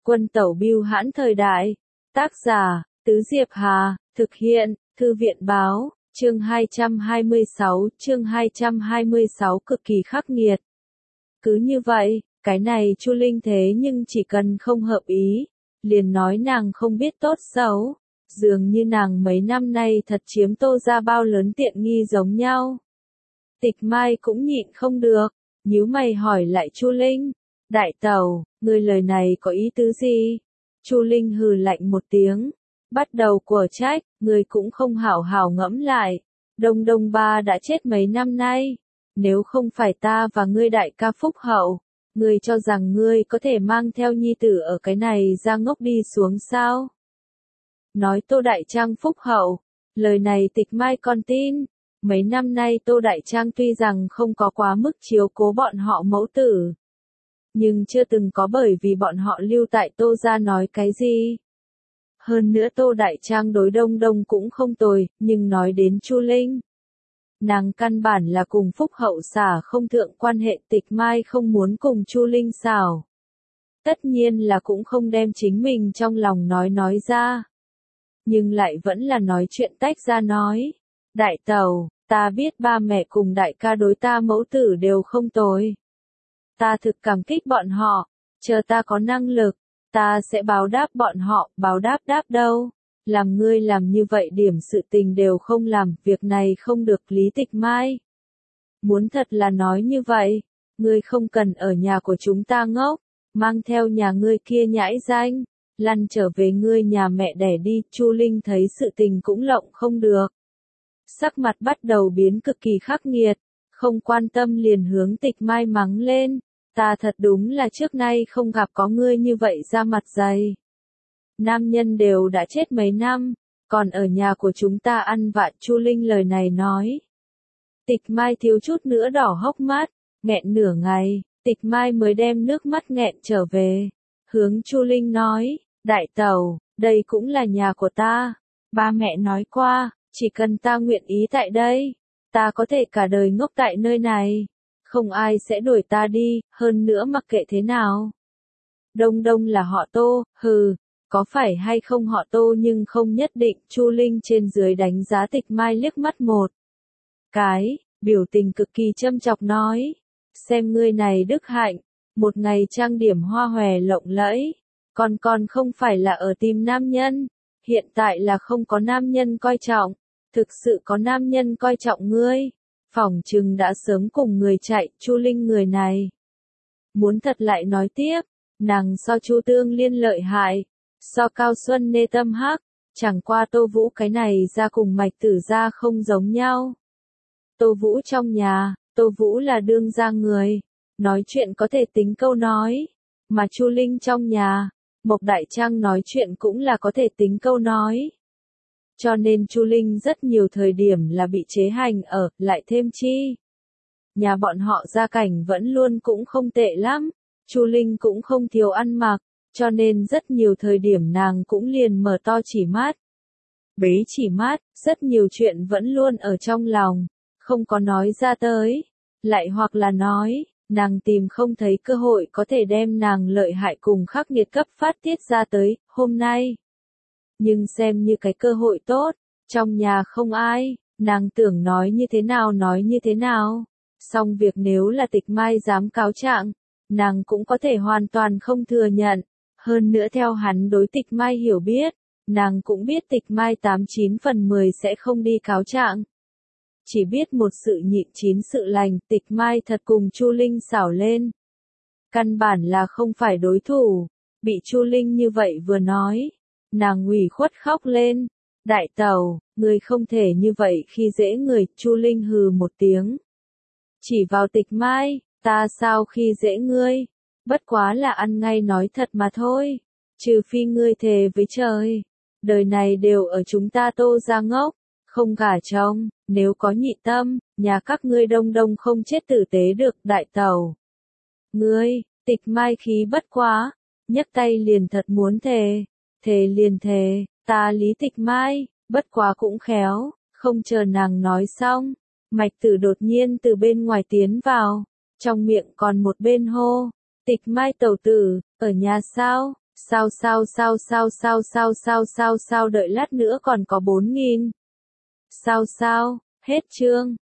Quân tẩu bưu hãn thời đại. Tác giả, Tứ Diệp Hà, thực hiện, Thư viện báo, chương 226 cực kỳ khắc nghiệt. Cứ như vậy, cái này Chu Linh thế nhưng chỉ cần không hợp ý, liền nói nàng không biết tốt xấu, dường như nàng mấy năm nay thật chiếm Tô ra bao lớn tiện nghi giống nhau. Tịch Mai cũng nhịn không được, nhíu mày hỏi lại Chu Linh, đại tẩu, ngươi lời này có ý tứ gì? Chu Linh hừ lạnh một tiếng, bắt đầu của trách, ngươi cũng không hảo hảo ngẫm lại, Đông Đông ba đã chết mấy năm nay, nếu không phải ta và ngươi đại ca phúc hậu, ngươi cho rằng ngươi có thể mang theo nhi tử ở cái này ra ngốc đi xuống sao? Nói Tô Đại Trang phúc hậu, lời này Tịch Mai còn tin. Mấy năm nay Tô Đại Trang tuy rằng không có quá mức chiếu cố bọn họ mẫu tử, nhưng chưa từng có bởi vì bọn họ lưu tại Tô ra nói cái gì. Hơn nữa Tô Đại Trang đối Đông Đông cũng không tồi, nhưng nói đến Chu Linh, nàng căn bản là cùng phúc hậu xả không thượng quan hệ. Tịch Mai không muốn cùng Chu Linh xảo. Tất nhiên là cũng không đem chính mình trong lòng nói ra. Nhưng lại vẫn là nói chuyện tách ra nói. Đại tẩu, ta biết ba mẹ cùng đại ca đối ta mẫu tử đều không tồi. Ta thực cảm kích bọn họ, chờ ta có năng lực, ta sẽ báo đáp bọn họ. Báo đáp đâu? Làm ngươi làm như vậy điểm sự tình đều không làm, việc này không được. Lý Tịch Mai muốn thật là nói như vậy, ngươi không cần ở nhà của chúng ta ngốc, mang theo nhà ngươi kia nhãi danh, lăn trở về ngươi nhà mẹ đẻ đi. Chu Linh thấy sự tình cũng lộng không được, sắc mặt bắt đầu biến cực kỳ khắc nghiệt, không quan tâm liền hướng Tịch Mai mắng lên, ta thật đúng là trước nay không gặp có ngươi như vậy ra mặt dày. Nam nhân đều đã chết mấy năm, còn ở nhà của chúng ta ăn vạ. Chu Linh lời này nói, Tịch Mai thiếu chút nữa đỏ hốc mắt, nghẹn nửa ngày, Tịch Mai mới đem nước mắt nghẹn trở về, hướng Chu Linh nói, đại tẩu, đây cũng là nhà của ta, ba mẹ nói qua, chỉ cần ta nguyện ý tại đây, ta có thể cả đời ngốc tại nơi này, không ai sẽ đuổi ta đi. Hơn nữa mặc kệ thế nào, Đông Đông là họ Tô, hừ, có phải hay không họ Tô nhưng không nhất định. Chu Linh trên dưới đánh giá Tịch Mai liếc mắt một cái, biểu tình cực kỳ châm chọc nói, xem ngươi này đức hạnh, một ngày trang điểm hoa hòe lộng lẫy, còn không phải là ở tìm nam nhân, hiện tại là không có nam nhân coi trọng, thực sự có nam nhân coi trọng ngươi, phỏng chừng đã sớm cùng người chạy. Chu Linh người này, muốn thật lại nói tiếp, nàng so Chu Tương Liên lợi hại, so Cao Xuân Nê tâm hắc, chẳng qua Tô Vũ cái này ra cùng Mạch Tử ra không giống nhau. Tô Vũ trong nhà, Tô Vũ là đương gia người, nói chuyện có thể tính câu nói, mà Chu Linh trong nhà, Mộc Đại Trang nói chuyện cũng là có thể tính câu nói. Cho nên Chu Linh rất nhiều thời điểm là bị chế hành ở, lại thêm chi. Nhà bọn họ gia cảnh vẫn luôn cũng không tệ lắm, Chu Linh cũng không thiếu ăn mặc, cho nên rất nhiều thời điểm nàng cũng liền mở to chỉ mắt. Bế chỉ mắt, rất nhiều chuyện vẫn luôn ở trong lòng, không có nói ra tới, lại hoặc là nói, nàng tìm không thấy cơ hội có thể đem nàng lợi hại cùng khắc nghiệt cấp phát tiết ra tới. Hôm nay, nhưng xem như cái cơ hội tốt, trong nhà không ai, nàng tưởng nói như thế nào, xong việc nếu là Tịch Mai dám cáo trạng, nàng cũng có thể hoàn toàn không thừa nhận. Hơn nữa theo hắn đối Tịch Mai hiểu biết, nàng cũng biết Tịch Mai 89 phần 10 sẽ không đi cáo trạng. Chỉ biết một sự nhịn chín sự lành. Tịch Mai thật cùng Chu Linh xảo lên, căn bản là không phải đối thủ, bị Chu Linh như vậy vừa nói, nàng ủy khuất khóc lên, đại tẩu, ngươi không thể như vậy khi dễ người. Chu Linh hừ một tiếng, chỉ vào Tịch Mai, ta sao khi dễ ngươi, bất quá là ăn ngay nói thật mà thôi, trừ phi ngươi thề với trời, đời này đều ở chúng ta Tô ra ngốc, không gả chồng, nếu có nhị tâm, nhà các ngươi Đông Đông không chết tử tế được. Đại tẩu, ngươi, Tịch Mai khí bất quá, nhấc tay liền thật muốn thề liền thề, ta Lý Tịch Mai, bất quá cũng khéo, không chờ nàng nói xong, Mạch Tử đột nhiên từ bên ngoài tiến vào, trong miệng còn một bên hô, Tịch Mai tẩu tử, ở nhà sao? Sao đợi lát nữa còn có 4.000. Sao, hết chương.